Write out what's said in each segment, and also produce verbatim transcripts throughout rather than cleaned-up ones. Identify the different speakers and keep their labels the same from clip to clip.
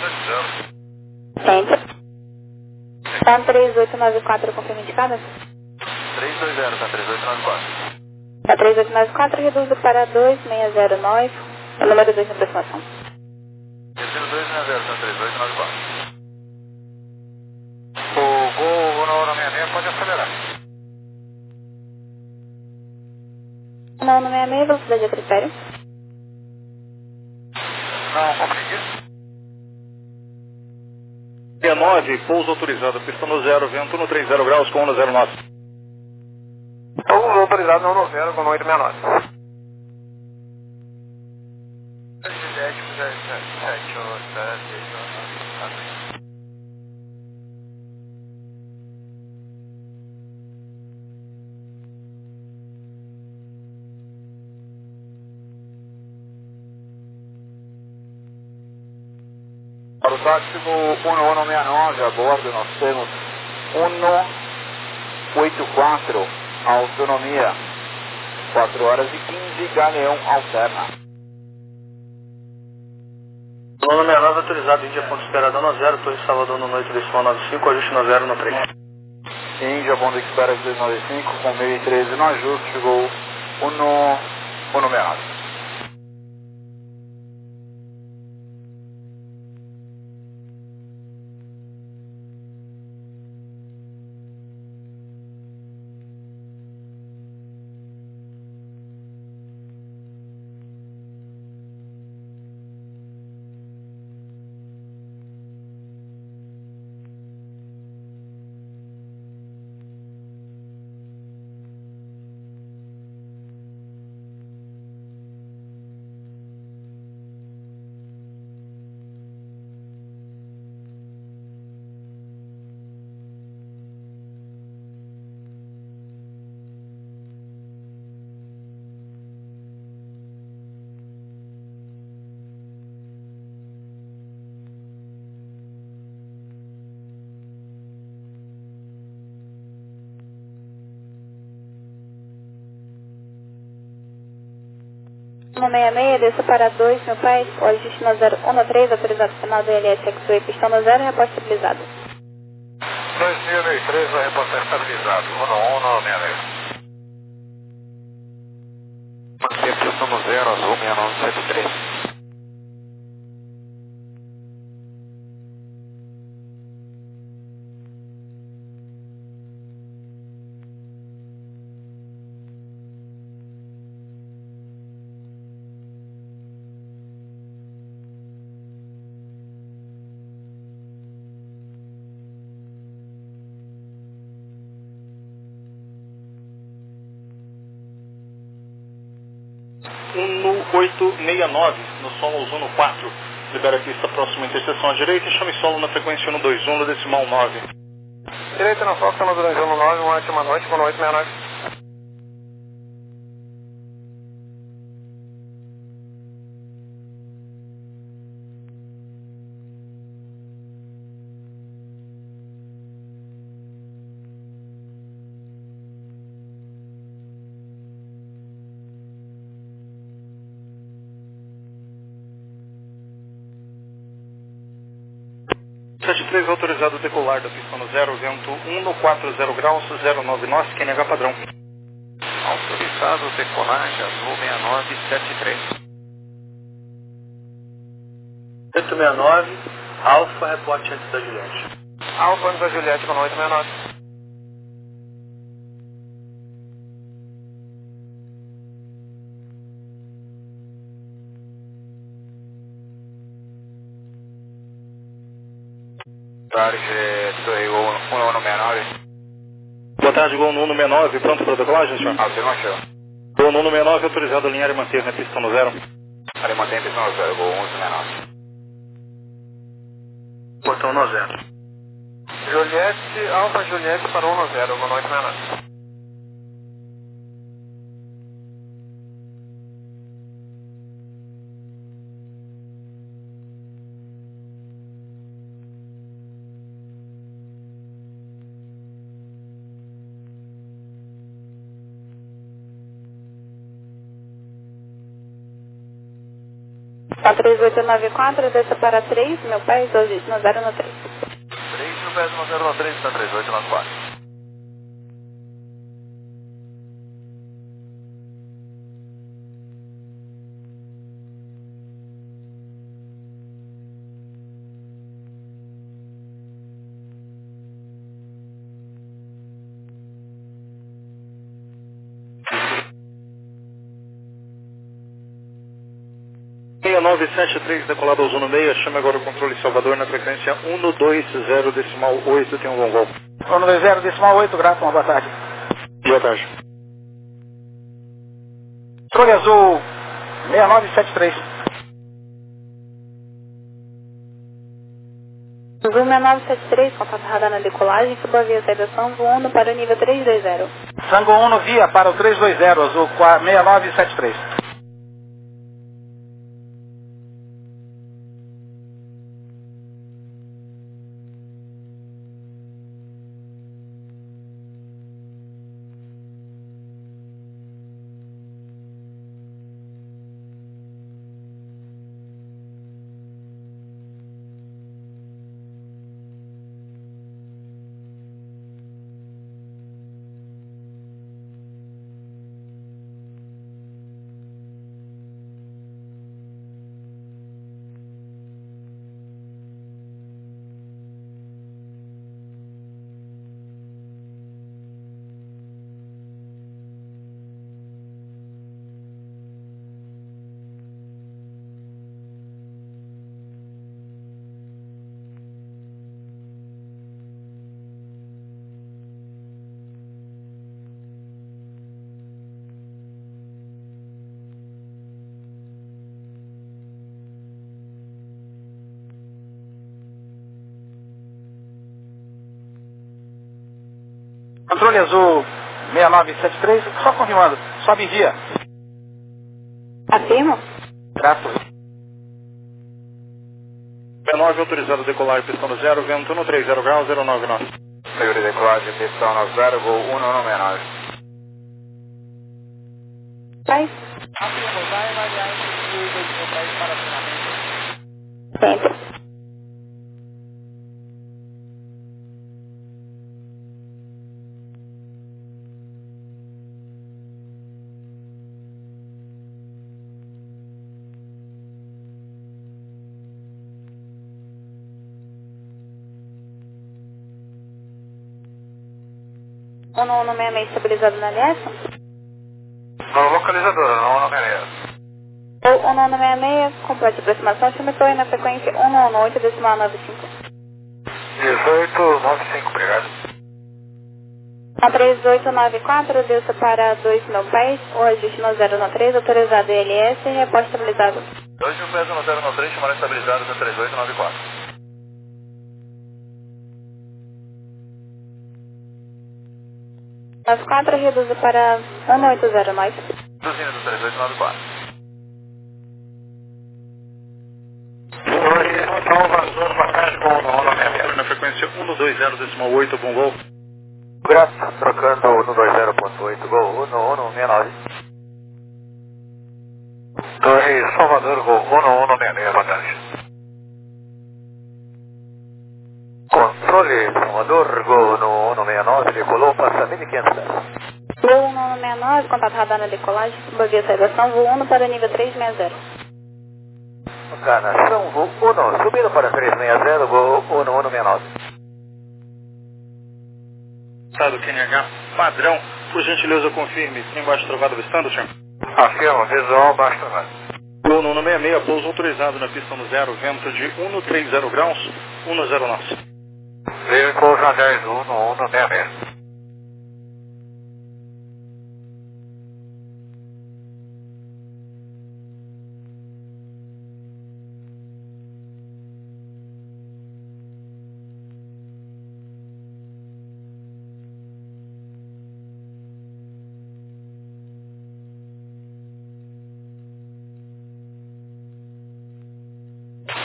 Speaker 1: Sempre. Tá no três oito nove quatro, confirma indicada?
Speaker 2: três dois zero, tá três oito nove quatro.
Speaker 1: Tá três oito nove quatro, reduzo para dois seis zero nove, é o número dois na aproximação.
Speaker 2: Destino dois seis zero, tá três oito nove quatro. O Gol na hora meia pode acelerar.
Speaker 1: Não, no sessenta e seis, velocidade a critério.
Speaker 2: Não, consegui.
Speaker 3: sessenta e nove, pouso autorizado, pista no zero, vento no trinta graus com onda zero nove.
Speaker 2: Pouso autorizado não no zero com oito seis nove.
Speaker 3: Para o táxi do um um seis nove, a bordo nós temos um oito quatro, autonomia, quatro horas e quinze, galeão alterna.
Speaker 4: um um seis nove autorizado, Índia ponto esperada no zero, Torre Salvador no noite decimal nove cinco, ajuste no zero no três.
Speaker 3: Índia, ponto espera dois nove cinco, com meio e treze no ajuste, chegou um um seis nove.
Speaker 1: No sessenta e seis, desça para dois, meu pai, o ajuste no zero um três, autorizado final do L S X-Way, pistão no zero, reposta estabilizado.
Speaker 2: dois mil e treze, a reporta estabilizado, um um seis seis. Manter pistão no zero, azul seis nove sete três.
Speaker 3: um oito seis nove, no solo Ozono quatro, libera a pista próxima interseção à direita e chame solo na frequência um dois um, no decimal nove.
Speaker 2: Direita na Fox, no dois um nove, uma ótima noite, com oito seis nove.
Speaker 3: sete três autorizado decolar da pista no zero, vento um no quatro zero graus, zero nove nós, Q N H padrão.
Speaker 2: Autorizado decolagem, azul seis nove sete três.
Speaker 4: oito seis nove, Alfa, reporte antes da Juliette.
Speaker 2: Alfa antes da Juliette com oito seis nove. Tarde, Torre Gol um um seis nove.
Speaker 3: Boa tarde, Gol no um seis nove, pronto para decolagem, senhor?
Speaker 2: Afirmação.
Speaker 3: Gol no um seis nove, autorizado alinhar e manter na pista no zero.
Speaker 2: Ali mantém pistão no zero, Gol um um seis nove.
Speaker 4: Botão no zero.
Speaker 2: Juliette, Alfa Juliette para um no zero, Gol oito seis nove.
Speaker 1: três oito nove quatro, desça para três, meu pai, dois no zero no três.
Speaker 2: três mil pés no zero no três, está três oito nove quatro.
Speaker 3: seis nove sete três, decolado ao Zona meia, chame agora o controle Salvador na frequência um dois zero decimal oito, tem um bom voo.
Speaker 5: um dois zero decimal oito, grato, uma boa tarde.
Speaker 3: Boa tarde.
Speaker 5: Controle azul seis nove sete três.
Speaker 1: Azul seis nove sete três, contato radar na decolagem, suba via saídação voando para o nível três dois zero.
Speaker 5: Sango um via para o três dois zero, azul seis nove sete três. Controle azul seis nove sete três, só confirmando, sobe via.
Speaker 1: Afirmo?
Speaker 5: Grato.
Speaker 3: B nove autorizado decolar, pistão no zero, vento no três zero graus, zero nove nove.
Speaker 2: Seguro de decolagem, pistão no zero, voo um um seis nove.
Speaker 1: Pai?
Speaker 5: Afirmo, vai avaliar esse dois dez para treinamento.
Speaker 1: Sempre. um um seis seis estabilizado na aliança?
Speaker 2: No localizador, um um seis seis.
Speaker 1: Ou um um seis seis, complete aproximação, chame torre na frequência um um oito decimal nove cinco.
Speaker 2: dezoito nove cinco, obrigado.
Speaker 1: três oito nove quatro, desça para dois meu pai, o ajuste no zero no três, autorizado I L S, reposto estabilizado.
Speaker 2: dois mil pés no zero no três, chamada estabilizada da três oito nove quatro.
Speaker 1: nove quatro, reduza para um oito zero nove.
Speaker 2: Reduzindo do três oito nove quatro. Salvador, boa tarde, com o
Speaker 3: Na frequência um dois zero decimal oito, bom voo.
Speaker 2: Grato, trocando o um dois zero ponto oito, gol um um seis nove. Torre Salvador, gol um um seis seis, boa tarde. Controle Salvador, gol um um seis nove, decolou, passa mil e quinhentos pés.
Speaker 1: Gol um um seis nove, contato radar na decolagem, suba via saídação, voo um para o nível três seis zero.
Speaker 2: Canação, voo um, subindo para três seis zero, gol um um seis nove.
Speaker 3: Estado Q N H padrão, por gentileza confirme, trem baixo travado avistando, senhor?
Speaker 2: Afirma, visual baixo travado.
Speaker 3: Gol um seis seis, pouso autorizado na pista no zero, vento de um três zero graus, um zero nove.
Speaker 2: Veio pouso a dez, um um seis seis.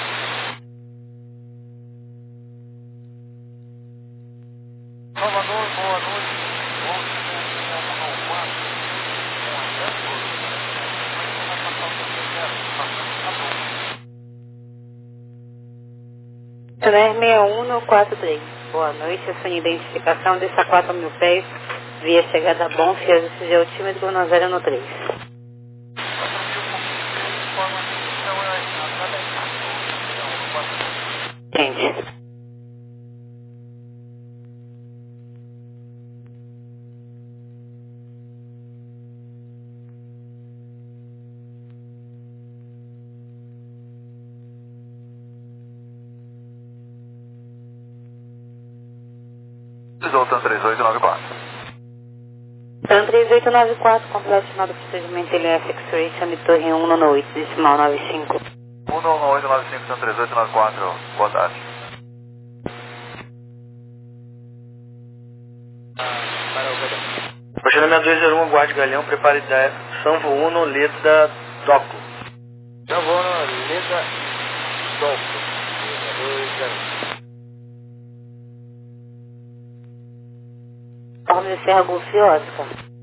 Speaker 2: Salvador,
Speaker 6: seis um um quatro três. Boa noite, a sua identificação dessa quatro mil pés, via chegada a bom, Fiat C G altímetro no zero no três. Gente.
Speaker 2: TAN três oito nove quatro.
Speaker 6: TAN três oito nove quatro, completo final do procedimento L F X-Ray, chame Torre um no oito, decimal nove cinco.
Speaker 2: um no oito nove cinco, TAN três oito nove quatro, boa tarde.
Speaker 4: Procedimento dois zero um, aguarde Galeão, prepare da Sanvo um, letra Doco.
Speaker 5: Sanvo um, letra Doco. dois zero um.
Speaker 6: Ordem de Serra Golf Oscar.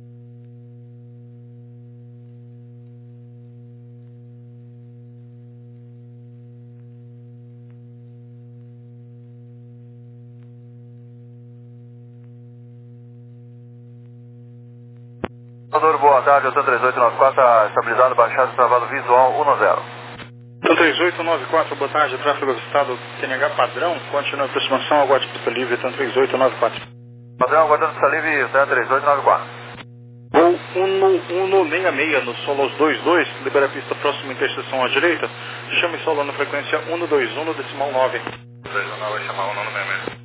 Speaker 2: Salvador, boa tarde, o TAN três oito nove quatro está estabilizado, baixado, travado visual um no zero.
Speaker 3: TAN três oito nove quatro, boa tarde, tráfego avistado, T N H padrão, continua a aproximação, aguarde pista livre, TAN três oito nove quatro.
Speaker 2: Padrão, aguardando pista livre, TAN três oito nove quatro.
Speaker 3: Voo um no seis seis no Solos dois dois, libera a pista próxima interseção à direita, chame solo na frequência um no dois um no decimal nove.
Speaker 2: dois um nove vai chamar um no seis seis.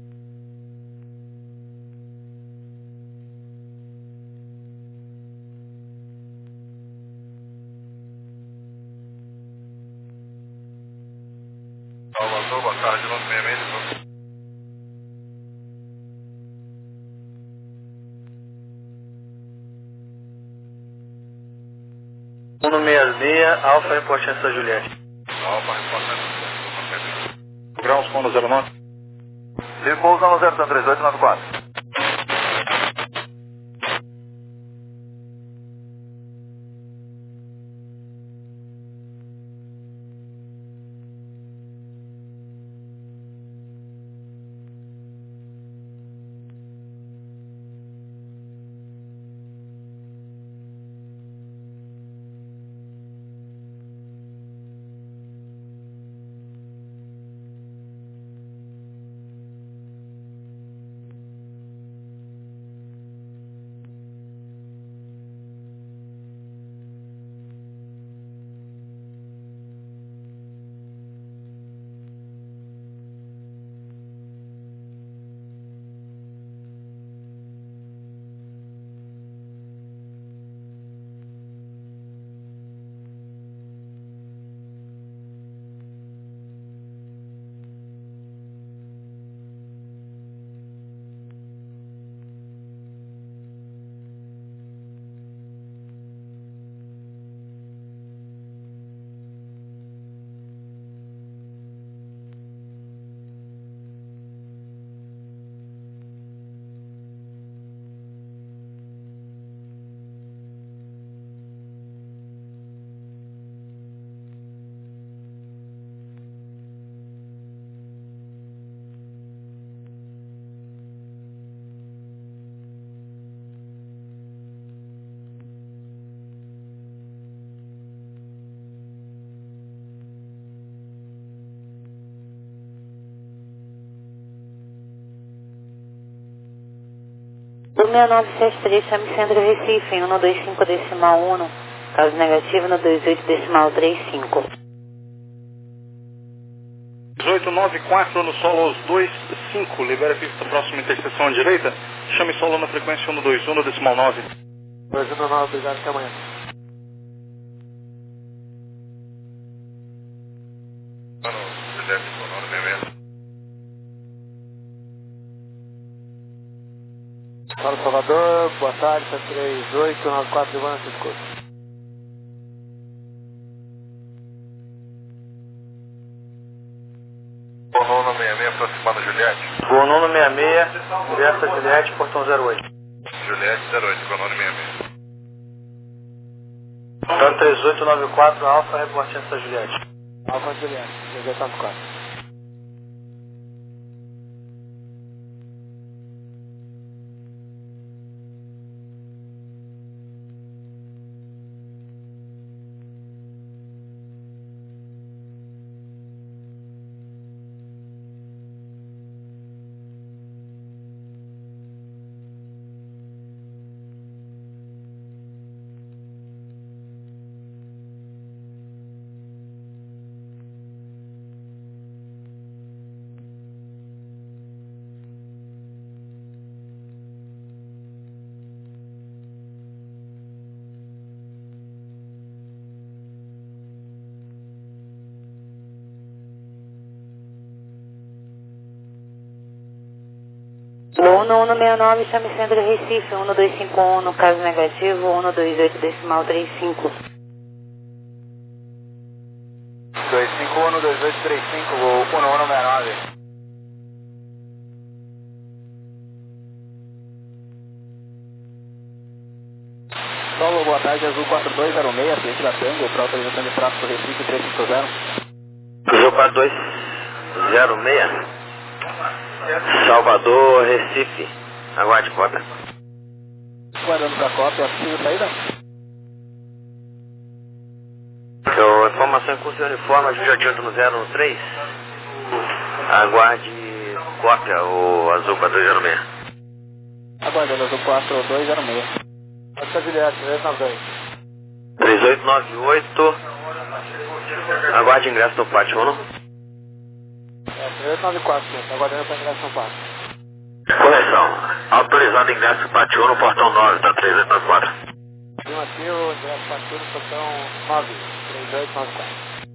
Speaker 2: Salvador, boa tarde, no seis seis.
Speaker 4: um no seis seis, Alfa Importância Juliette.
Speaker 2: Alfa, resposta.
Speaker 3: Graus com zero nove.
Speaker 2: Repouso no zero, TAN três oito nove quatro.
Speaker 6: Do seis nove sete três, chame Centro Recife, um no dois cinco decimal um, caso negativo no dois oito decimal trinta e cinco.
Speaker 3: dezoito nove quatro no Solos dois cinco, libera a pista próxima interseção à direita, chame solo na frequência um no dois um no decimal nove.
Speaker 5: dois um nove, obrigado, até amanhã. Fala, Salvador, boa tarde, TAN três oito nove quatro, Ivana Cisco.
Speaker 2: Bonono seis seis, aproximando Juliette.
Speaker 4: Bonono seis seis, direto a Juliette, portão zero oito.
Speaker 2: Juliette zero oito, Bonono seis seis.
Speaker 4: TAN três oito nove quatro, Alfa, reportante da Juliette.
Speaker 5: Alfa Juliette, três oito nove quatro.
Speaker 6: um um seis nove, chame Centro Recife, um dois cinco um no caso negativo, um dois oito decimal trinta e cinco.
Speaker 5: dois cinco um, dois oito três cinco, voo um um seis nove. Solo, boa tarde, Azul quatro dois zero seis, frente da Tango, para autorização de tráfego Recife três cinco zero.
Speaker 7: Azul quatro dois zero seis, Salvador, Recife, aguarde cópia.
Speaker 5: Aguardando para a cópia, possível saída?
Speaker 7: Então, informação em curso e uniforme, Ajude Adilto no zero um três, aguarde cópia, o Azul quatro dois zero seis.
Speaker 5: Aguardando, Azul quatro dois zero seis. Pode Juliette, três nove dois.
Speaker 7: três oito nove oito, aguarde ingresso no pátio, Uno.
Speaker 5: É, três oito nove quatro, aguardando para ingresso no pátio.
Speaker 7: Correção, autorizado ingresso no pátio Uno, portão nove, da três oito nove quatro.
Speaker 5: Afirmativo, ingresso pátio Uno, portão nove, três oito nove quatro.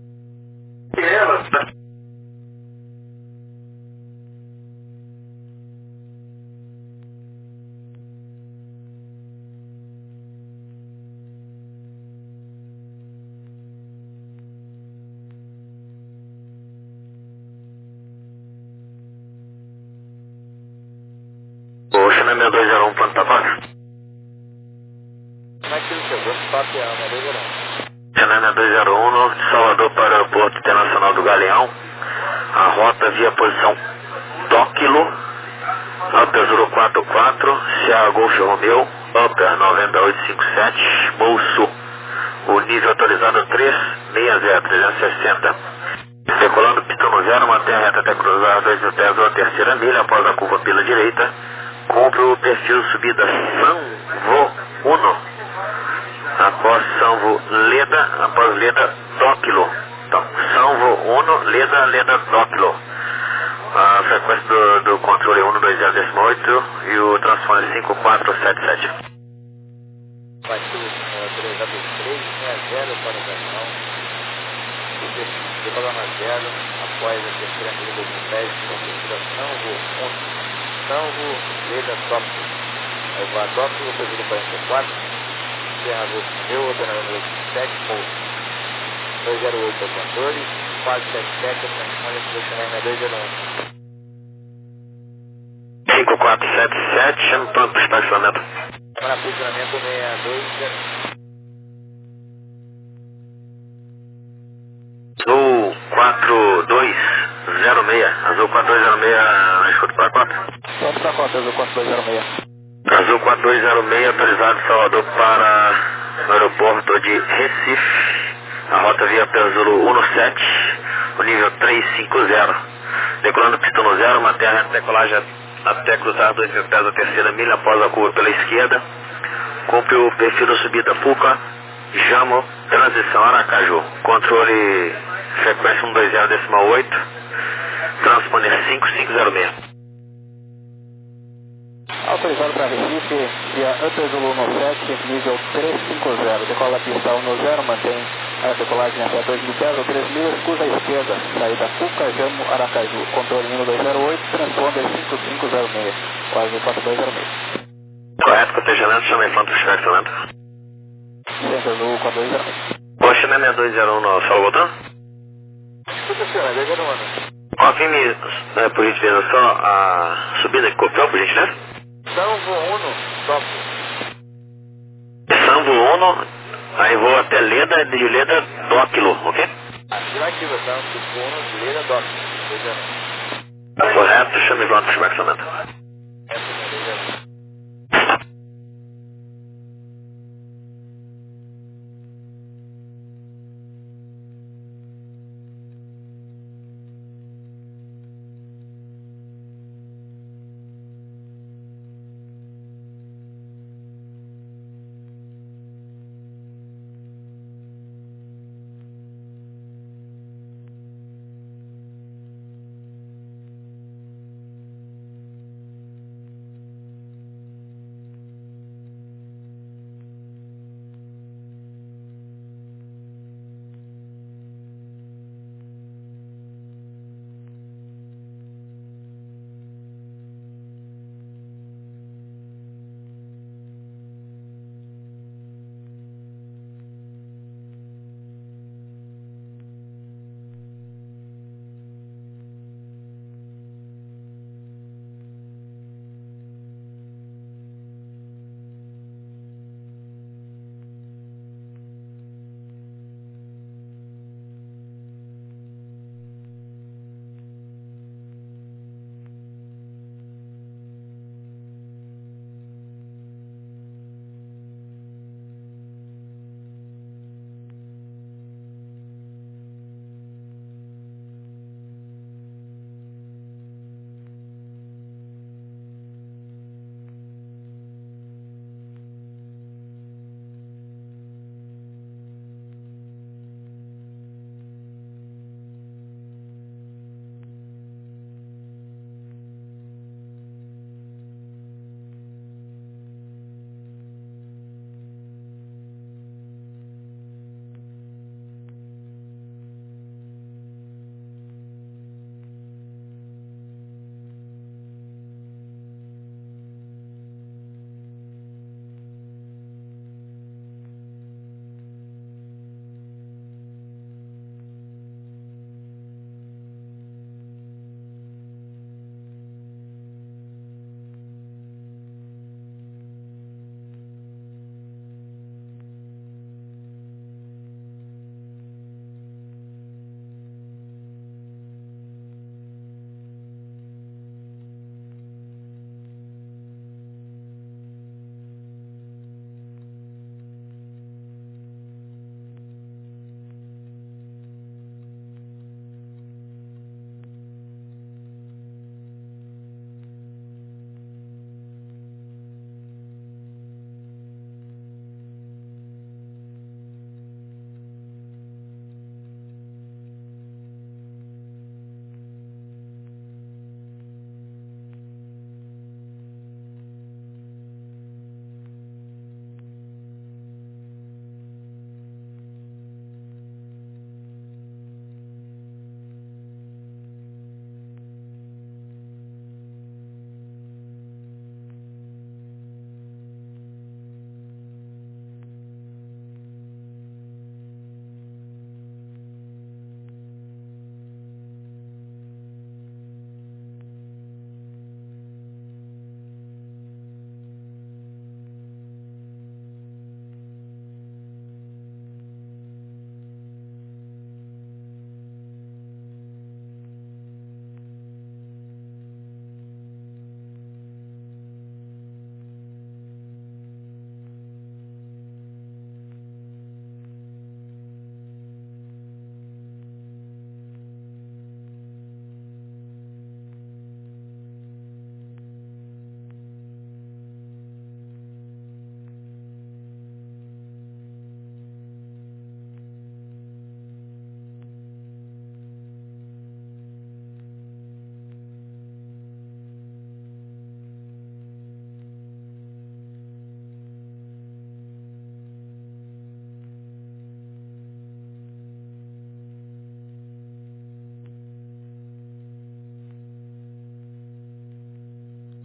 Speaker 7: O China seis dois zero um, plano tabaco.
Speaker 5: Como é que ele chegou? Top é a seis zero um.
Speaker 7: China seis dois zero um, de Salvador para o Aeroporto Internacional do Galeão. A rota via posição Tóquilo, Upper zero quatro quatro, C A Golf Romeo, Upper nove oito cinco sete, Bolso. O nível autorizado três seis zero, trezentos e sessenta. Decolando pistão no zero, mantém a reta até cruzar dois mil pés ou a terceira milha após a curva pela direita. Cumpre o perfil subida Sanvo Uno. Após Sanvo Leda, após Leda Dóquilo. Então, Sanvo Uno, Leda, Leda Dóquilo. A frequência do, do controle é um dois zero decimal oito e o transfone cinco quatro sete sete.
Speaker 5: Vai ser três A B três, seis zero para o Galeão. Decolando a zero, após a terceira milha dois mil pés, com perfil Sanvo Uno. Sanvo Leda Dóquilo. Aí vai Dóquilo, perfil quarenta e quatro. Serra Golf Meu, operador número sete, Bolso. dois zero oito motores, quatro sete sete, transfone para o Chanel seis dois zero um.
Speaker 7: cinco quatro sete sete, chama pronto para estacionamento.
Speaker 5: Para posicionamento seis dois zero um.
Speaker 7: Azul quatro dois zero seis, Azul quatro dois zero seis, escuta para a cota.
Speaker 5: Vamos para a cota, Azul quatro dois zero seis.
Speaker 7: Azul quatro dois zero seis, autorizado de Salvador para o aeroporto de Recife. A rota via Pezulo um sete, o nível trezentos e cinquenta. Decolando pistão no zero, mantém a reta de decolagem até cruzar dois mil pés a terceira milha após a curva pela esquerda. Cumpre o perfil da subida Fuca, Jamo, transição Aracaju. Controle frequência um dois zero decimal oito, transponder cinco cinco zero seis.
Speaker 5: Autorizado para Recife, via Upper Zulu um sete, nível trezentos e cinquenta. Decola a pista um zero, mantém a decolagem até dois mil pés ou três milhas, curva à esquerda, saída Fuca, Jamo, Aracaju. Controle um dois zero oito, transponder cinco cinco zero seis, quase quatro dois zero seis.
Speaker 7: Correto, cotejamento, chama em planta de estacionamento.
Speaker 5: Centro Azul quatro dois zero seis.
Speaker 7: O China seis dois zero um no solo voltando?
Speaker 5: Escuta, senhora, seis zero um.
Speaker 7: Confirme, né, por gentileza, só a subida que copiou, por gentileza?
Speaker 5: Sanvo Uno, Tóquilo.
Speaker 7: Sanvo Uno, aí vou até Leda, de Leda, Dóquilo, ok?
Speaker 5: Afirmativa, Sanvo Uno, Leda, Dóquilo. seis zero um.
Speaker 7: Correto, chame em planta de estacionamento.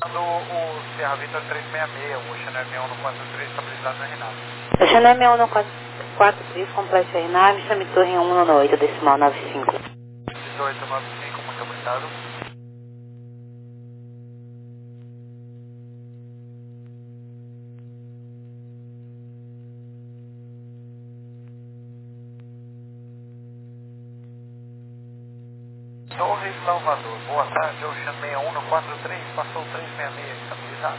Speaker 2: O Serra Vitor trezentos e sessenta e seis, o Chanel M um no quatro três estabilizado na Renata.
Speaker 6: O Chanel M um no quatro três, complete a Renave, chame torre um no oito, decimal nove cinco.
Speaker 2: dezoito nove cinco, muito obrigado. Torre Salvador, boa tarde, Ocean sessenta e um no quatro três, passou trezentos e sessenta e seis, estabilizado.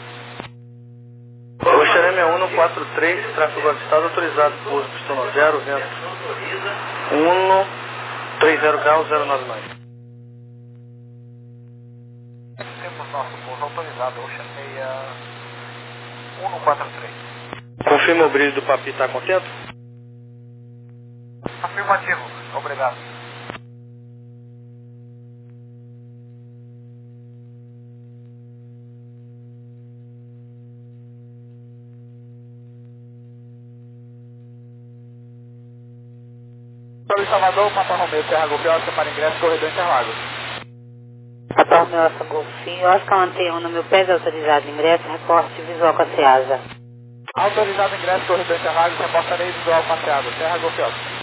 Speaker 4: Ocean M um no quatro três, tráfego avistado, autorizado, pouso pistão zero, vento um, trinta graus, zero nove nove.
Speaker 2: Temos nosso pouso autorizado, Ocean sessenta e um no quatro três.
Speaker 4: Confirma o brilho do papi, tá contento?
Speaker 2: Afirmativo, obrigado. Torre Salvador, Papa Romeu, Serra Golfe, Oscar para ingresso, corredor Interlagos.
Speaker 6: Papa Romeu, Oscar Golfe, Oscar Antena um no meu pé, autorizado ingresso, reporte visual com a Ceasa.
Speaker 2: Autorizado ingresso, corredor Interlagos, reportarei visual passeado, Serra Golfe, Oscar.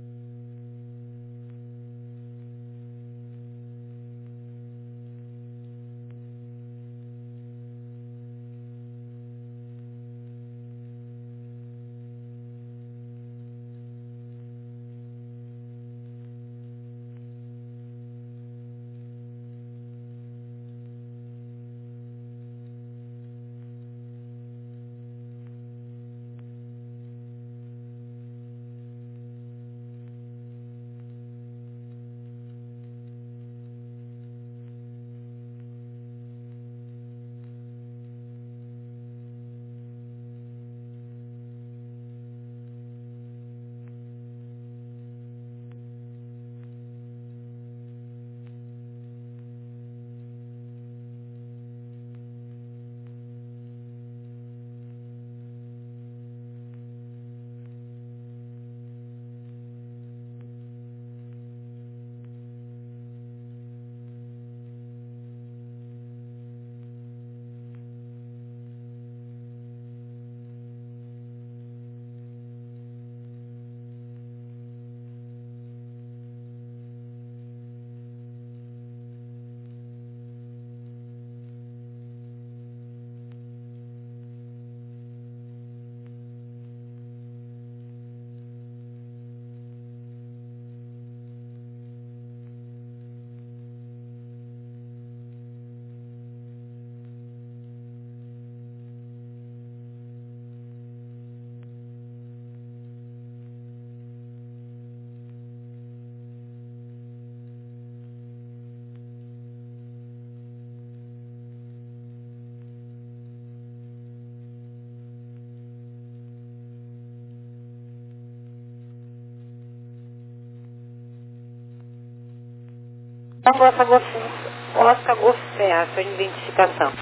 Speaker 6: Então, Oscar Golfe, Oscar Golfe Serra, sua identificação.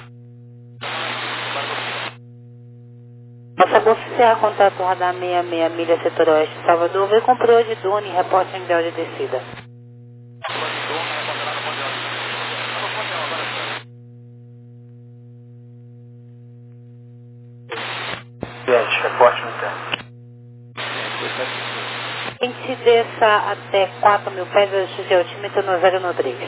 Speaker 6: Oscar Golfe Serra, contato radar sessenta e seis, milha setor oeste, Salvador, veio com proa de Dune e reporte em grau de descida.
Speaker 4: Gente, reporte no tempo.
Speaker 6: A gente desça até quatro mil pés, ajuste de altímetro no zero no três.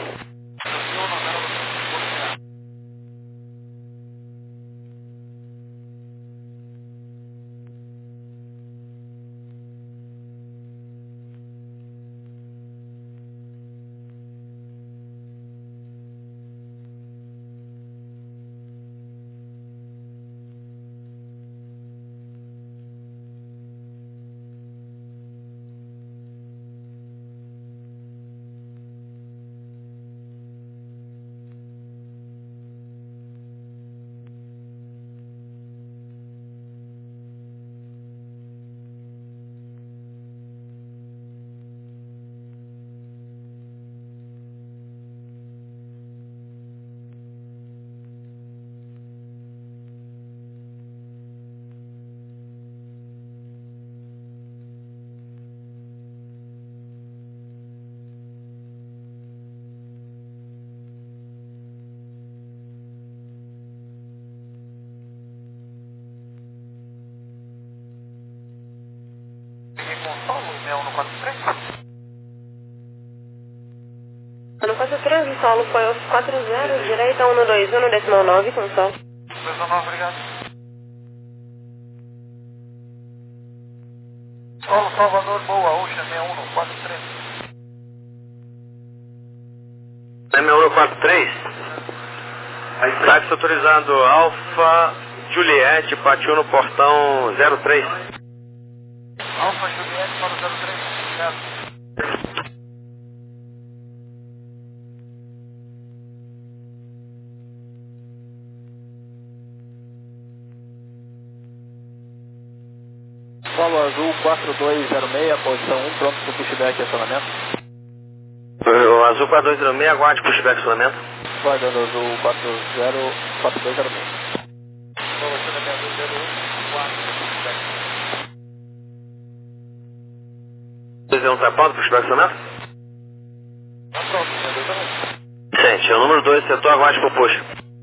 Speaker 6: solo foi aos quatro zero, direita um dois um, decimal nove, com solo.
Speaker 2: Decimal nove, obrigado. Solo Salvador, boa, Ocean seis um quatro três.
Speaker 7: seis um quatro três. Táxi autorizado Alfa Juliette, partiu no portão zero três.
Speaker 2: Alfa Juliette para o zero três, obrigado.
Speaker 4: Solo Azul quatro dois zero seis, posição um, pronto para o pushback e acionamento.
Speaker 7: O Azul quatro dois zero seis, aguarde pushback e acionamento.
Speaker 4: Guardando Azul quatro zero quatro dois zero seis.
Speaker 2: Solo Juliette dois zero um quatro, pushback.
Speaker 7: dois zero um tá pronto, pushback e acionamento?
Speaker 2: Tá pronto, dois zero um.
Speaker 7: Gente, é o número dois, setor, aguarde pro push.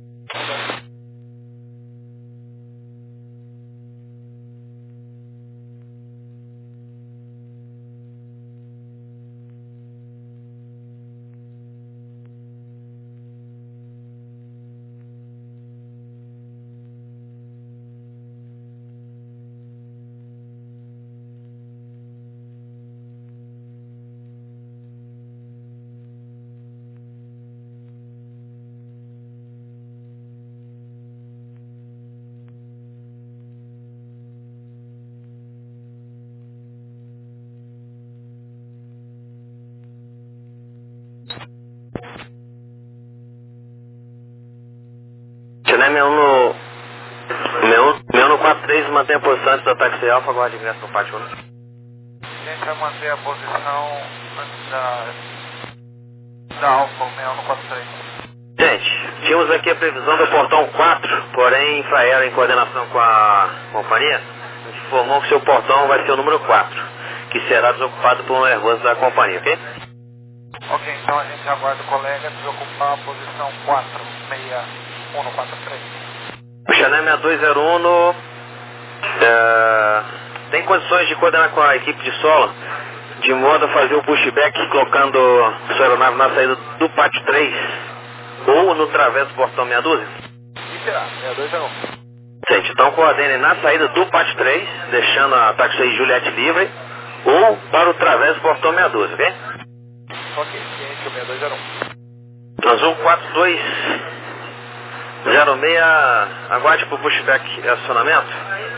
Speaker 7: Chile seis um no... seis um no quatro três, mantém a posição antes do táxi Alfa, aguarde ingresso no pátio um.
Speaker 2: A gente vai manter a posição antes da... da Alfa, seis um no quatro três.
Speaker 7: Gente, tínhamos aqui a previsão do portão quatro, porém Infraero, em coordenação com a companhia, informou que seu portão vai ser o número quatro, que será desocupado por um Airbus da companhia, ok?
Speaker 2: Ok, então a gente aguarda o colega desocupar a posição quatro seis um no quatro três.
Speaker 7: O Chanel seis dois zero um no, é, tem condições de coordenar com a equipe de solo, de modo a fazer o pushback colocando sua aeronave na saída do pátio três ou no travesso do portão meia dúzia?
Speaker 2: E será? seis dois zero um.
Speaker 7: Gente, então coordene na saída do pátio três, deixando a táxi Juliette livre, ou para o travesso do portão meia dúzia, ok?
Speaker 2: Ok, ciente, o seis dois zero um.
Speaker 7: Azul quatro dois zero seis, aguarde para o pushback e acionamento.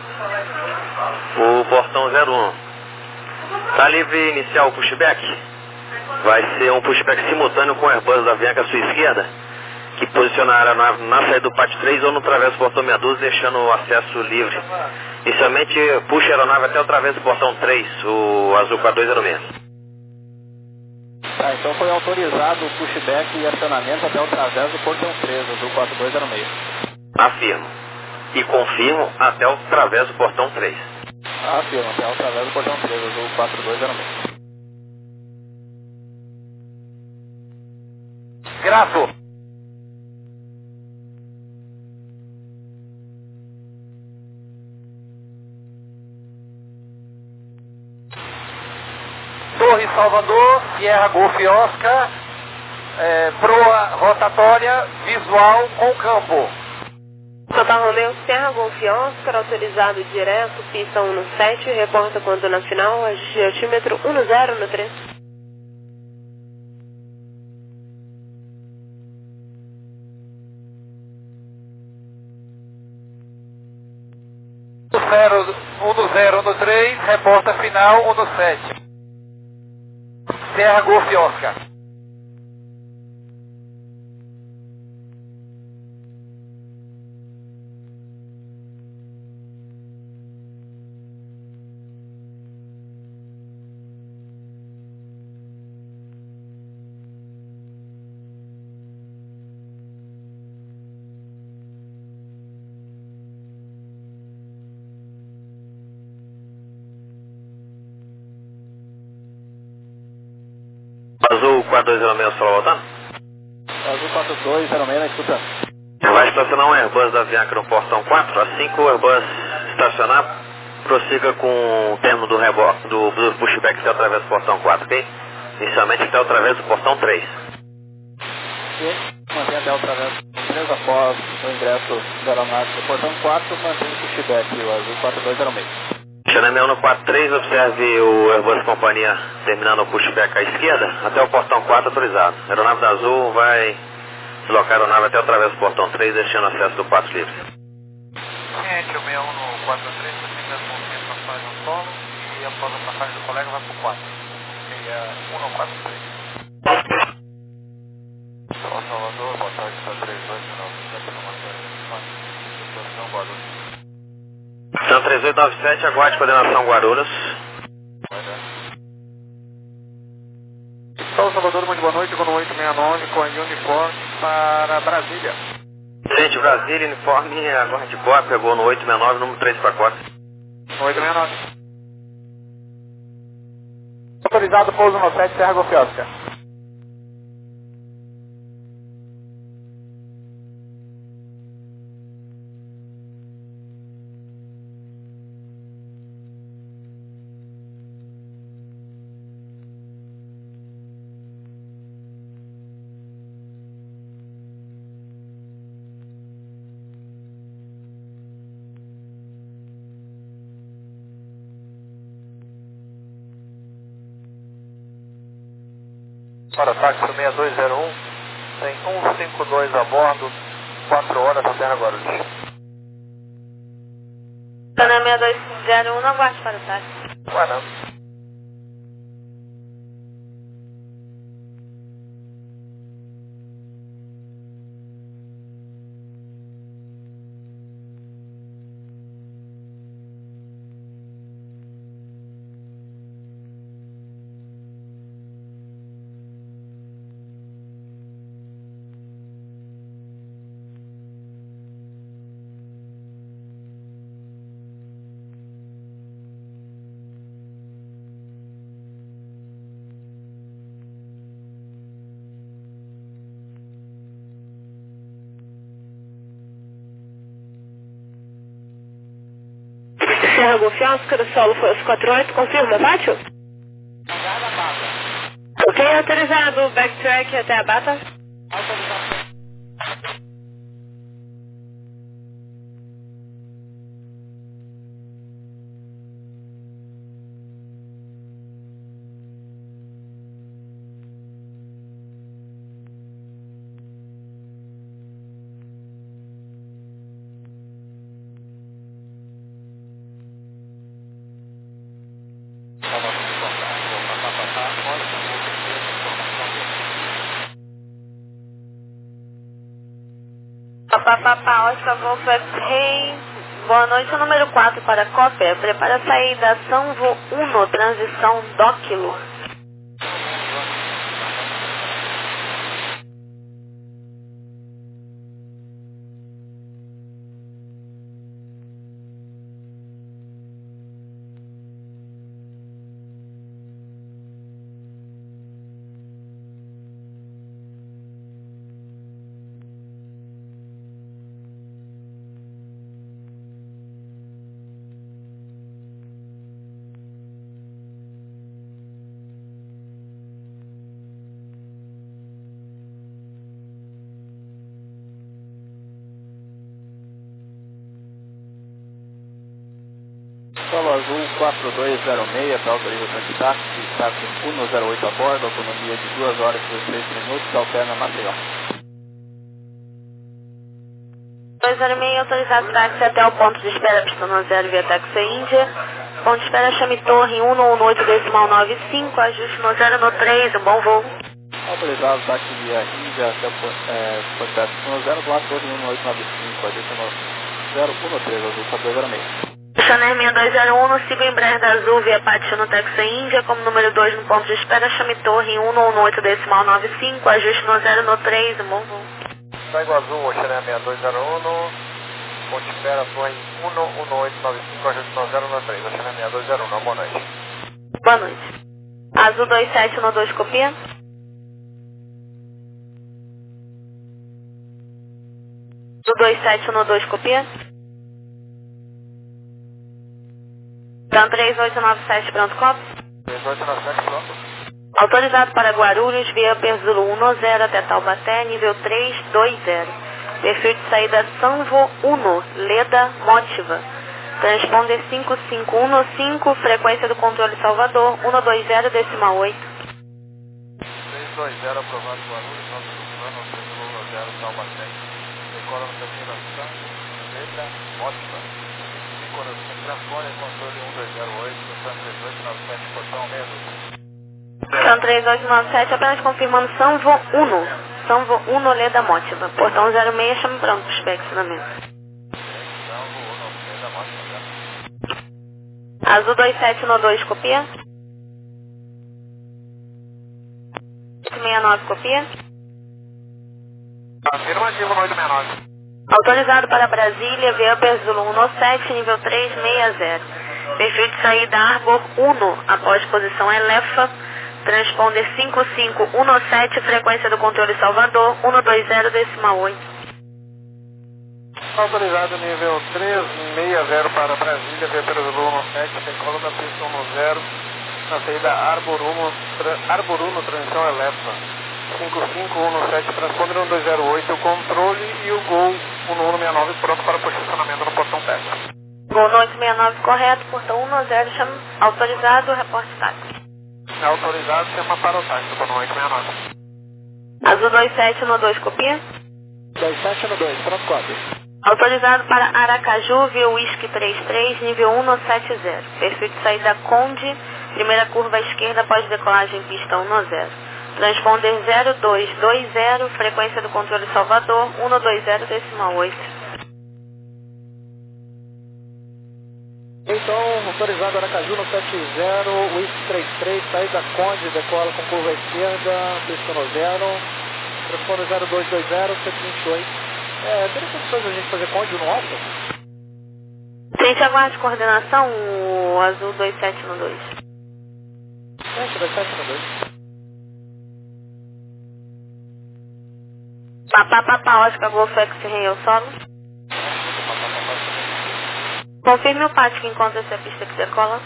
Speaker 7: O portão zero um. Está livre iniciar o pushback? Vai ser um pushback simultâneo com o Airbus da Avianca à sua esquerda, que posicionará a nave na saída do pátio três ou no travesso do portão meia dúzia, deixando o acesso livre. Inicialmente, puxa a aeronave até o travesso do portão três, o Azul quatro dois zero seis.
Speaker 4: Tá, então foi autorizado o pushback e acionamento até o travesso do portão três, Azul quatro dois zero seis.
Speaker 7: Afirmo. E confirmo até o travesso do portão três.
Speaker 4: Afirmo, até o travesso do portão três, Azul quatro dois zero seis.
Speaker 2: Graço. Torre Salvador, Sierra Golf Oscar, é, proa rotatória, visual com campo.
Speaker 6: Total Romeo, Sierra Golf Oscar, autorizado direto, pista um no sete, reporta quando na final, ajuste de altímetro um no zero no três.
Speaker 2: um no zero, um no três, reporta final um no sete. Sierra Golf Oscar.
Speaker 7: Azul quatro dois zero seis, só voltando?
Speaker 4: Azul quatro dois zero seis, na escuta.
Speaker 7: Vai estacionar um Airbus da Avianca no portão quatro. Assim que o Airbus estacionar, prossiga com o termo do, do, do pushback até através do portão quatro, ok? Inicialmente até através do portão três.
Speaker 4: E mantém até o travesso três após o ingresso da aeronave do portão quatro, mantém o pushback, o azul quatro dois zero seis.
Speaker 7: Xanamel no quatro três, observe o Airbus Companhia terminando o pushback à esquerda, até o portão quatro autorizado. A aeronave da Azul vai deslocar a aeronave até o travesso do portão três, deixando acesso do quatro livre.
Speaker 2: Ciente, o sessenta e um no quatro três, você as movimentações no solo e após a passagem do colega vai para o quatro. Seria um no quatro três. São Salvador, boa tarde, está três oito nove sete, no matéria. Situação Guarulhos.
Speaker 7: São três oito nove sete, aguarde coordenação Guarulhos.
Speaker 2: São Salvador, muito boa noite, com oito seis nove, com a Uniform para Brasília.
Speaker 7: Gente, Brasília, uniforme, aguarde cópia, pegou no oito seis nove, número três quatro quatro.
Speaker 2: oito seis nove.
Speaker 4: Autorizado pouso no sete, Serra Golf Oscar.
Speaker 2: Para táxi seis dois zero um, tem cento e cinquenta e dois a bordo, quatro horas até a Guarulhos.
Speaker 6: Canal seis dois zero um, não aguarde para o táxi.
Speaker 2: Guarulhos.
Speaker 6: Serra Golf Oscar, o solo foi aos quatro oito, confirma, pátio? Ok, autorizado, backtrack até a bata. Papapá, Oscar Golf Rei, boa noite, número quatro para Copper, prepara a saída São Vô um, transição Dóquilo.
Speaker 4: Solo Azul quatro dois zero seis, para autorização de táxi, táxi um zero oito a bordo, autonomia de duas horas e dezesseis minutos, alterna Maceió.
Speaker 6: dois zero seis, autorizado táxi até o ponto de espera, pistão zero via táxi Índia. Ponto de espera chame Torre um um oito decimal nove cinco, ajuste no zero no três, um bom voo.
Speaker 4: Autorizado táxi via Índia até o ponto de espera, pistão zero, do lado Torre um oito nove cinco, ajuste no zero um três, Azul quatro dois zero seis.
Speaker 6: Chanel seis dois zero um, siga o Embraer da Azul via Pátio no Taxi Índia, como número dois no ponto de espera, chame Torre um um oito decimal nove cinco, ajuste no zero no três, um bom voo.
Speaker 2: Saigo Azul, Chanel seis dois zero um, ponto de espera, Torre um um oito nove cinco, ajuste no zero no três, Chanel seis dois zero um, boa noite.
Speaker 6: Boa noite. Azul dois sete um dois, copia. Azul dois sete um dois, copia. Então três oito nove sete, pronto, copo.
Speaker 2: três oito nove sete, pronto.
Speaker 6: Autorizado para Guarulhos, via Perzolo um zero até Taubaté, nível três dois zero. Perfil de saída Sanvo um, Leda Mótiva. Transponder cinco cinco um cinco, frequência do controle Salvador, um dois zero, decimal oito.
Speaker 2: seis dois zero, aprovado Guarulhos, nosso plano, Perzolo um zero, Taubaté. Decola na terceira Sanvo, Leda Mótiva. cinco horas sem transponder, controle um dois zero oito, São três oito nove sete, portão seis dois.
Speaker 6: São três oito nove sete, apenas confirmando Sanvo um. Sanvo um, Leda Mótiva. Portão zero seis, chame pronto para o inspecionamento.
Speaker 2: Sanvo um, Leda Mótiva.
Speaker 6: Azul dois sete um dois, copia. oito seis nove, copia.
Speaker 2: Afirmativo no oito seis nove.
Speaker 6: Autorizado para Brasília, via Perzolo um sete, nível três seis zero. Perfil de saída Arbor um, após posição Elefa. Transponder cinco cinco um sete, frequência do controle Salvador, um dois zero, decimal oito.
Speaker 2: Autorizado nível três seis zero para Brasília, via Perzolo um sete, decola da pista um zero, na saída Arbor um, Arbor um, transição Elefa. cinco cinco um sete, transponder um dois zero oito, controle e o Gol um um seis nove pronto para posicionamento no portão Testa.
Speaker 6: Gol no oito seis nove correto, portão um zero, chama autorizado, reporte táxi.
Speaker 2: Autorizado, chama para o táxi, no oito seis nove.
Speaker 6: Azul dois sete um dois, copia.
Speaker 4: dois sete um dois, pronto, cópia.
Speaker 6: Autorizado para Aracaju, via Whisky três três, nível um sete zero. Perfil de saída Conde, primeira curva à esquerda após decolagem pista um zero. Transponder zero dois dois zero, frequência do controle Salvador, um dois zero, decimal oito.
Speaker 4: Então, autorizado Aracaju no sete zero, Whisky três três, saída Conde, decola com curva à esquerda, pista no zero, transponder zero dois dois zero, cento e vinte e oito. É, teria condições a gente fazer Conde no alfa?
Speaker 6: Gente, aguarde coordenação, o Azul dois sete um dois.
Speaker 4: Gente, dois sete um dois.
Speaker 6: Papá, papá, Oscar, Golf, X-Ray, eu solo. Confirme o pátio que encontra essa pista que decola.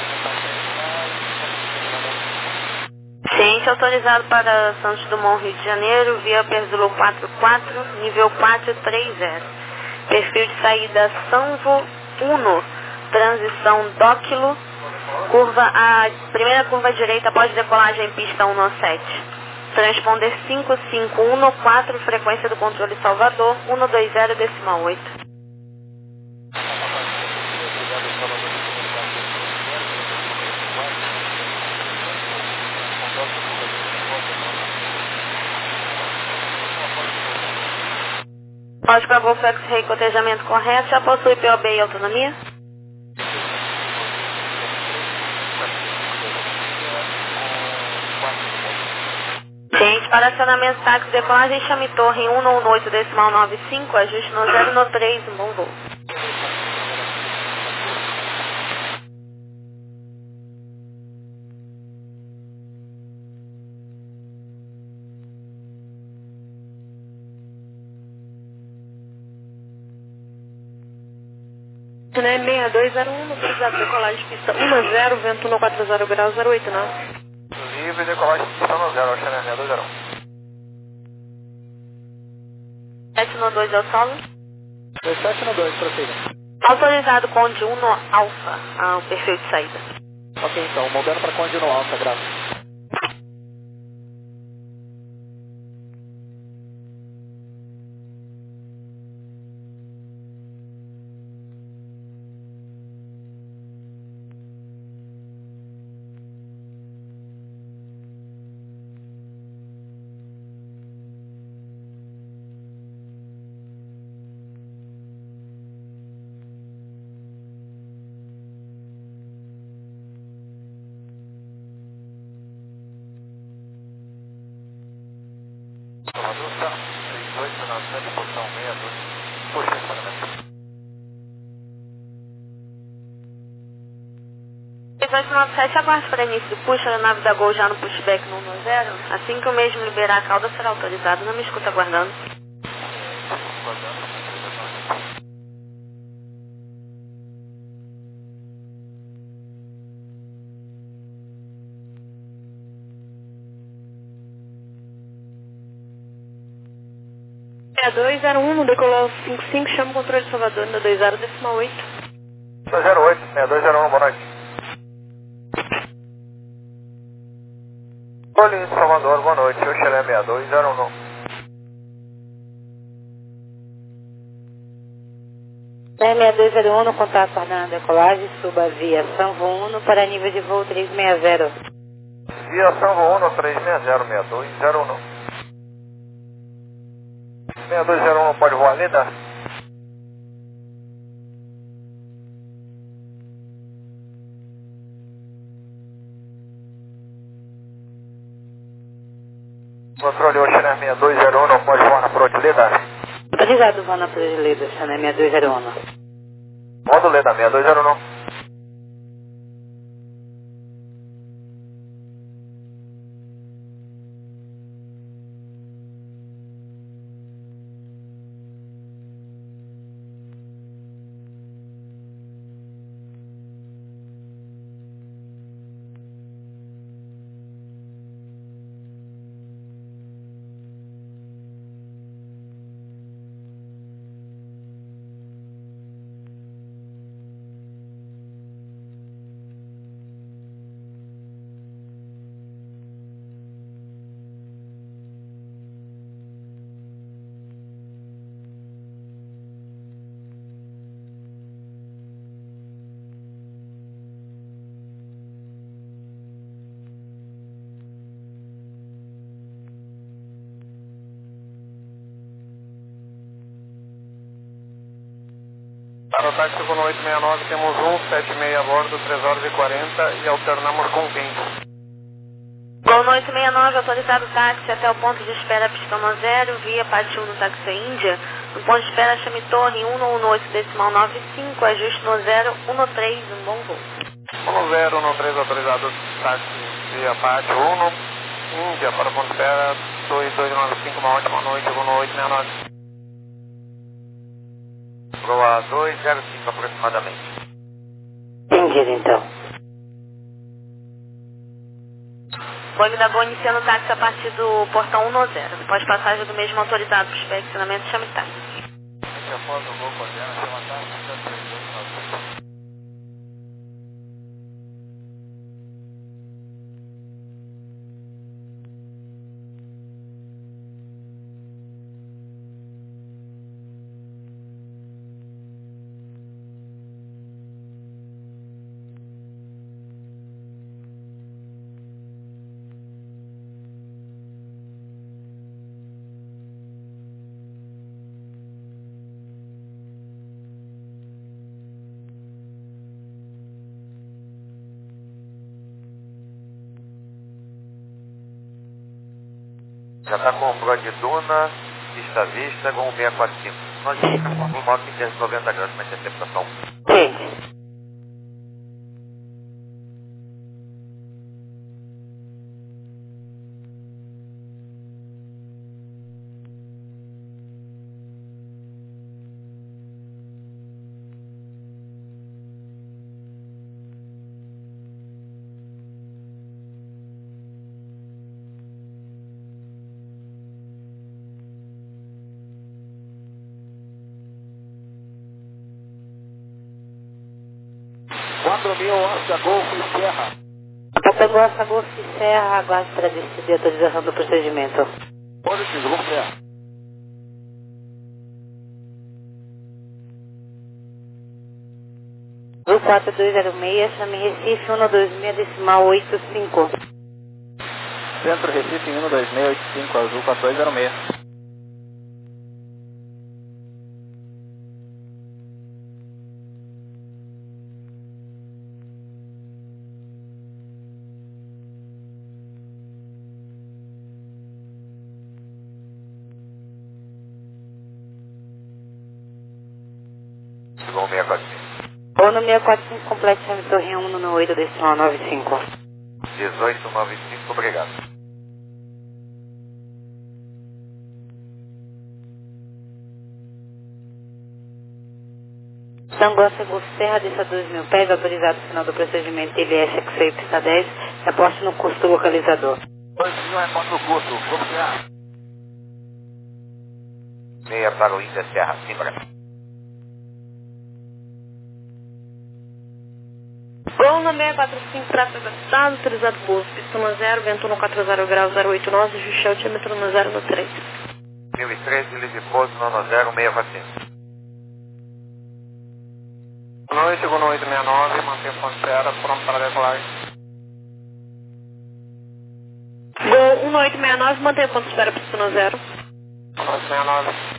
Speaker 6: Ciente autorizado para Santos Dumont, Rio de Janeiro, via Perzolo quatro quatro, nível quatro três zero. Perfil de saída Sanvo um, transição Dóquilo, curva a primeira curva à direita após decolagem pista um sete. Transponder cinco cinco um quatro, frequência do controle Salvador, um dois zero, decimal oito. Oscar Golf X-Ray, cotejamento correto, já possui P O B e autonomia? Gente, para acionamento táxi decolagem, chame torre um um oito, decimal nove cinco, ajuste no zero no três, um bom voo. seis dois zero um, autorizado decolagem pista um zero, vento no quatro zero graus, zero oito nove.
Speaker 2: Livre, decolagem pista um zero, Oceania seis dois zero um.
Speaker 6: sete no dois é o solo.
Speaker 4: dois sete um dois, prossiga.
Speaker 6: Autorizado Conde um no Alfa, ao perfil de saída.
Speaker 4: Ok, então, mudando para Conde no alfa, graças.
Speaker 2: seis oito nove sete, portão seis dois, puxa estacionamento.
Speaker 6: seis oito nove sete, aguarde para início do push, a nave da Gol já no pushback no um zero. Assim que o mesmo liberar a cauda, será autorizado. Não me escuta aguardando. seis dois zero um, no decolou cinco cinco, chama o controle de Salvador, no dois zero decimal oito.
Speaker 2: dois zero oito, seis dois zero um, boa noite. Bolinho de Salvador, boa noite, o Xelé seis dois zero um.
Speaker 1: seis dois zero um, no contato coordenado decolagem, suba via Sanvo um para nível de voo três seis zero.
Speaker 2: Via Sanvo um, três seis zero, seis dois zero um. seis dois zero um, pode voar, linda? Controle Oceaner seis dois zero um, não pode voar na fronte, Leda?
Speaker 1: Autorizado voar na fronte, Leda, Oceaner seis dois zero um.
Speaker 2: Modo Leda, seis dois zero um. Para o táxi com oito seis nove, temos um sete seis a bordo, três horas e quarenta e alternamos com vinte.
Speaker 6: Gol oito seis nove, autorizado o táxi até o ponto de espera pistão no zero, via parte um no táxi Índia. No ponto de espera chame torre um um oito decimal nove cinco, ajuste no zero um três, um bom voo.
Speaker 2: um zero um três, autorizado táxi via parte um, Índia para o ponto de espera dois dois nove cinco, uma ótima noite, Gol oito seis nove.
Speaker 5: Proa dois zero cinco aproximadamente.
Speaker 1: Entendido, então.
Speaker 6: Boeing da Boa iniciando o táxi a partir do portão um zero. Depois passagem do mesmo autorizado para o inspecionamento, chame táxi.
Speaker 2: Após o voo coordenado, chama táxi três dois nove.
Speaker 5: Já está com o Pro de Duna, vista a vista, com o seis quatro cinco. Nós estamos com o moto em trezentos e noventa graus, mas interceptação.
Speaker 1: Sim.
Speaker 4: quatro mil, Oscar Golf Serra.
Speaker 1: Pegou essa Golf Serra, aguarde para decidir a autorização do procedimento.
Speaker 4: Positivo, Golf Serra.
Speaker 1: Voo quatro dois zero seis, chame Recife um dois seis decimal oito cinco.
Speaker 4: Centro Recife um dois seis oito cinco, Azul quatro dois zero seis.
Speaker 5: Gol seis quatro cinco.
Speaker 1: Ou no seis quatro cinco, complete chame torre um no oito decimal nove cinco.
Speaker 5: dezoito nove cinco, obrigado.
Speaker 1: Sangosta Golf Serra, desça dois mil pés, autorizado no final do procedimento I V S X seis pista dez, reporte no custo localizador.
Speaker 4: dois mil, reporte no custo, Golf Serra.
Speaker 5: meia para o Índia Serra, Simbra.
Speaker 6: Gol no seis quatro cinco, tráfego ajustado, autorizado pouso, pista no zero, vento no quatro zero graus, zero oito nove, ajuste altímetro no zero no três.
Speaker 5: mil e treze, livre pouso, nono zero, seis quatro cinco.
Speaker 2: Boa noite, Gol oito seis nove, mantenha ponto zero, pronto para decolar.
Speaker 6: Gol um oito seis nove, mantenha ponto de espera, pista no zero.
Speaker 2: Boa noite, seis nove.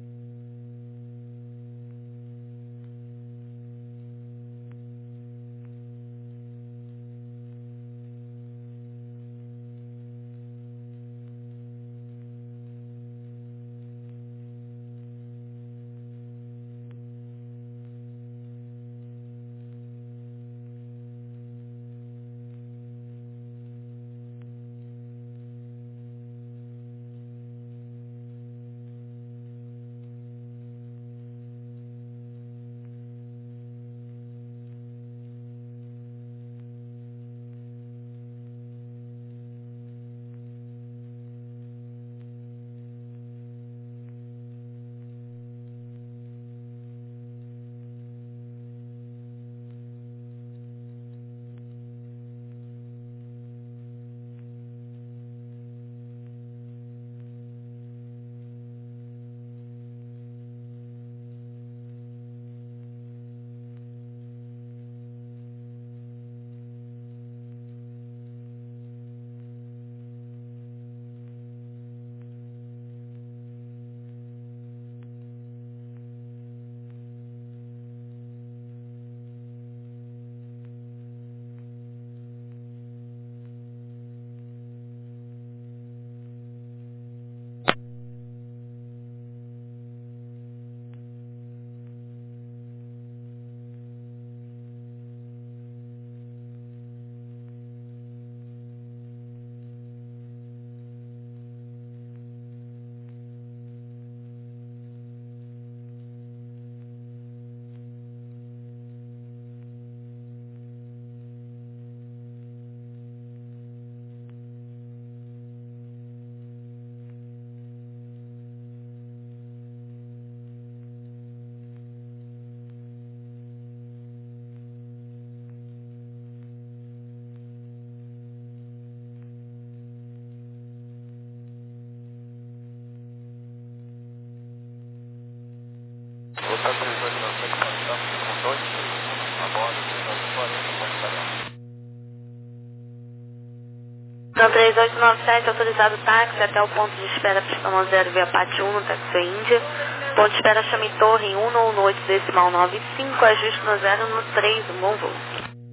Speaker 6: Então três oito nove sete, autorizado táxi até o ponto de espera pista no zero via Pátio um no táxi Índia. Ponto de espera Chame Torre em um no oito decimal nove cinco, ajuste no zero no três, um bom voo.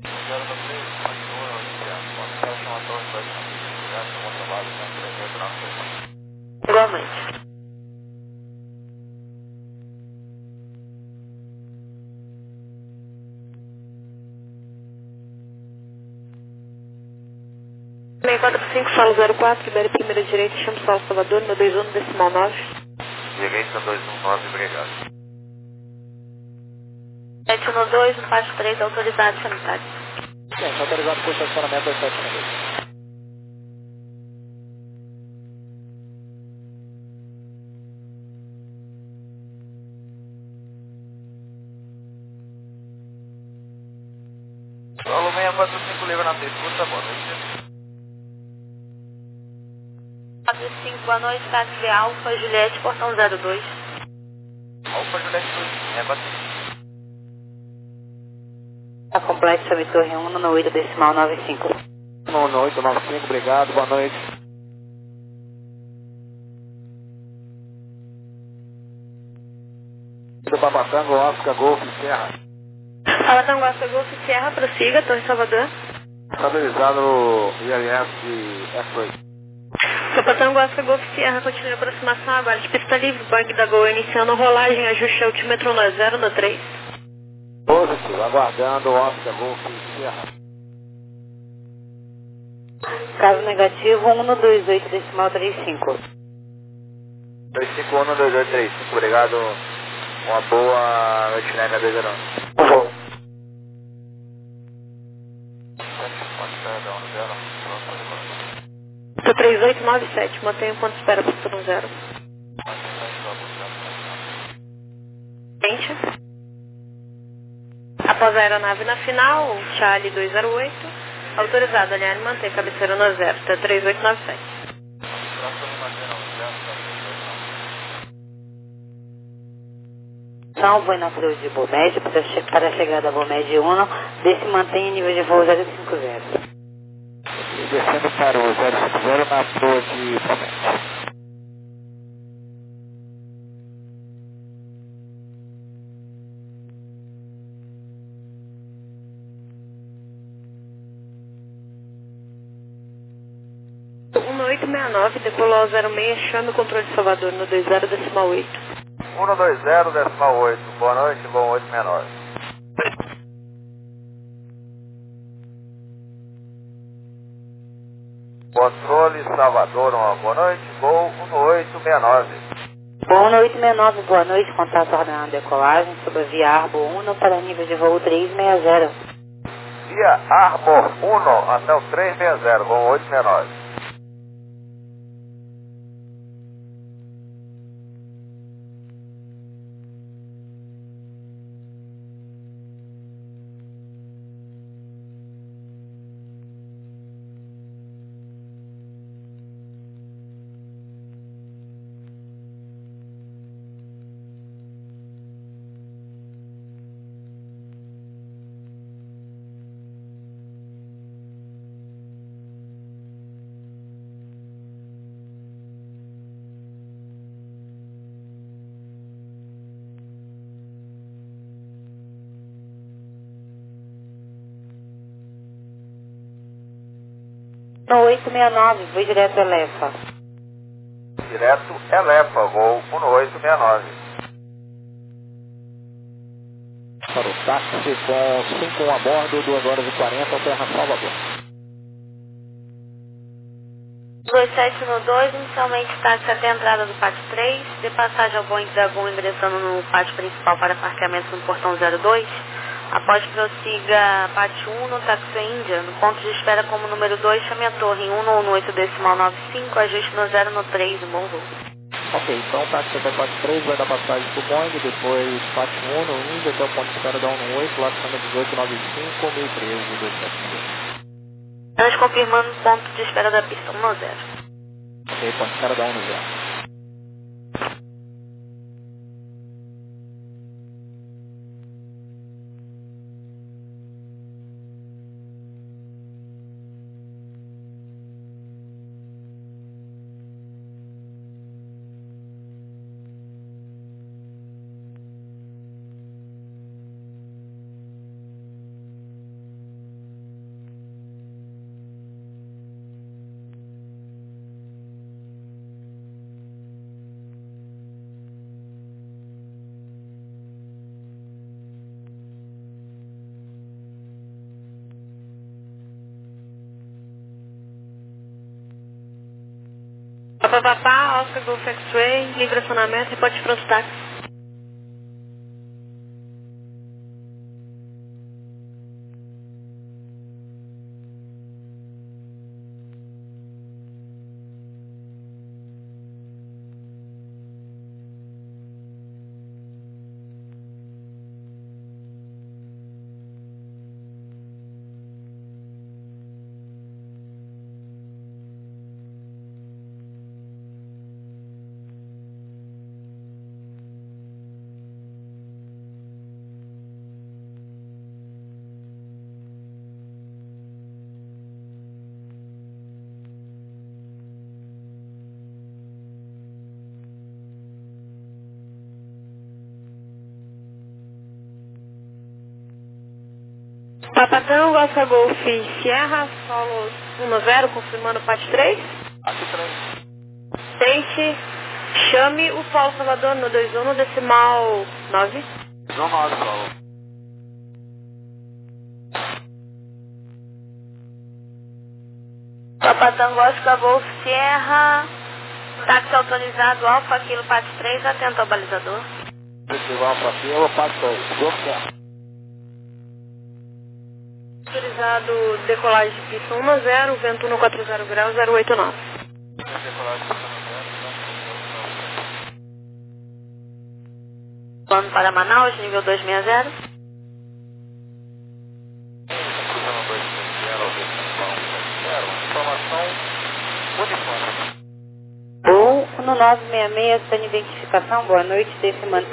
Speaker 6: Igualmente. seis quatro cinco, solo zero quatro, libere primeira direita, chama Solo Salvador, no dois um decimal nove.
Speaker 5: Direita dois um nove, obrigado.
Speaker 6: sete um dois, no Pátio três, autorizado sanitário.
Speaker 4: Sim, autorizado por estacionamento dois sete um dois.
Speaker 5: Solo seis quatro cinco, livre na pista, boa noite.
Speaker 6: quatro cinco, boa noite, táxi Alfa, Juliette, portão zero dois.
Speaker 5: Alfa, Juliette dois, seis quatro cinco.
Speaker 1: A complexo Chame Torre um no oito decimal nove cinco.
Speaker 4: No oito nove cinco, obrigado, boa noite. Do Babatango, Oscar, Golf, Serra.
Speaker 6: Babatango, Oscar, Golf, Serra, prossiga, Torre Salvador.
Speaker 4: Estabilizado I L S F-Ray.
Speaker 6: Babatango, Oscar, Golf, Serra, continue a aproximação agora de pista livre, banco da Gol, iniciando rolagem, ajuste altímetro no zero no três.
Speaker 4: Positivo, aguardando Oscar, Golf, Serra.
Speaker 1: Caso negativo, um no dois oito decimal trinta e cinco.
Speaker 5: dois cinco um, dois dois três cinco, obrigado. Uma boa noite, né, dois zero um.
Speaker 4: Vou.
Speaker 6: três oito nove sete, mantenha o ponto de espera pista no zero. Norte. Após a aeronave na final, Charlie dois zero oito, autorizado a alinhar e manter cabeceira no zero, T três oito nove sete.
Speaker 8: Salvo em nove dois de Bomed, para, che para a chegada a Bomed um, desse mantém nível de voo zero cinco zero.
Speaker 4: Descendo para o zero cinco zero na proa de Bomed.
Speaker 6: um oito seis nove, decolou ao zero seis, chame o controle de Salvador no dois zero decimal oito.
Speaker 5: um dois zero decimal oito, boa noite, bom oito seis nove. Controle Salvador, uma boa noite, voo um oito seis nove.
Speaker 8: Bom, um oito seis nove, boa noite, contato ordenado decolagem sobre a via Arbor um para nível de voo três seis zero.
Speaker 5: Via Arbor um até o três seis zero, voo oito seis nove.
Speaker 8: um oito seis nove, vou direto a Elefa.
Speaker 5: Direto Elefa, voo um oito seis nove.
Speaker 4: Para o táxi com cinco um a bordo, duas horas e quarenta, Terra Salvador.
Speaker 6: dois sete um dois, inicialmente táxi até a entrada do pátio três, de passagem ao Boeing Dragon ingressando no pátio principal para parqueamento no portão zero dois. Após prossiga pátio um no táxi Índia, no ponto de espera como número dois, chame a torre em um oito decimal nove cinco, ajuste no zero no três, um bom voo.
Speaker 4: Ok, então táxi até pátio três, vai dar passagem para o Boeing, depois pátio um no Índia, até o ponto de espera da um oito, lá chama dezoito nove cinco, mil e treze, dois sete um dois.
Speaker 6: Antes confirmando o ponto de espera da pista, um zero.
Speaker 4: Ok, ponto de espera da um zero.
Speaker 6: Papapá, Oscar Golf X-Ray, livre acionamento, reporte pronto táxi. Papatão, Alfa Golf Sierra, solo um zero, confirmando parte três.
Speaker 5: Parte três.
Speaker 6: Deixe, chame o Paulo Salvador no dois um decimal nove.
Speaker 5: dois nove, Paulo.
Speaker 6: Papatão, Oscar Golf Sierra, táxi autorizado, Alfa Kilo parte três, atento ao balizador.
Speaker 4: Festival Alfa Kilo, parte dois, Golf Sierra.
Speaker 6: Autorizado decolagem de pista um zero, vento no quatro zero graus, zero oito nove. Plano para Manaus, nível dois seis zero.
Speaker 2: Informação uniforme.
Speaker 8: Ou no nove seis seis, sem identificação, boa noite, desse manter.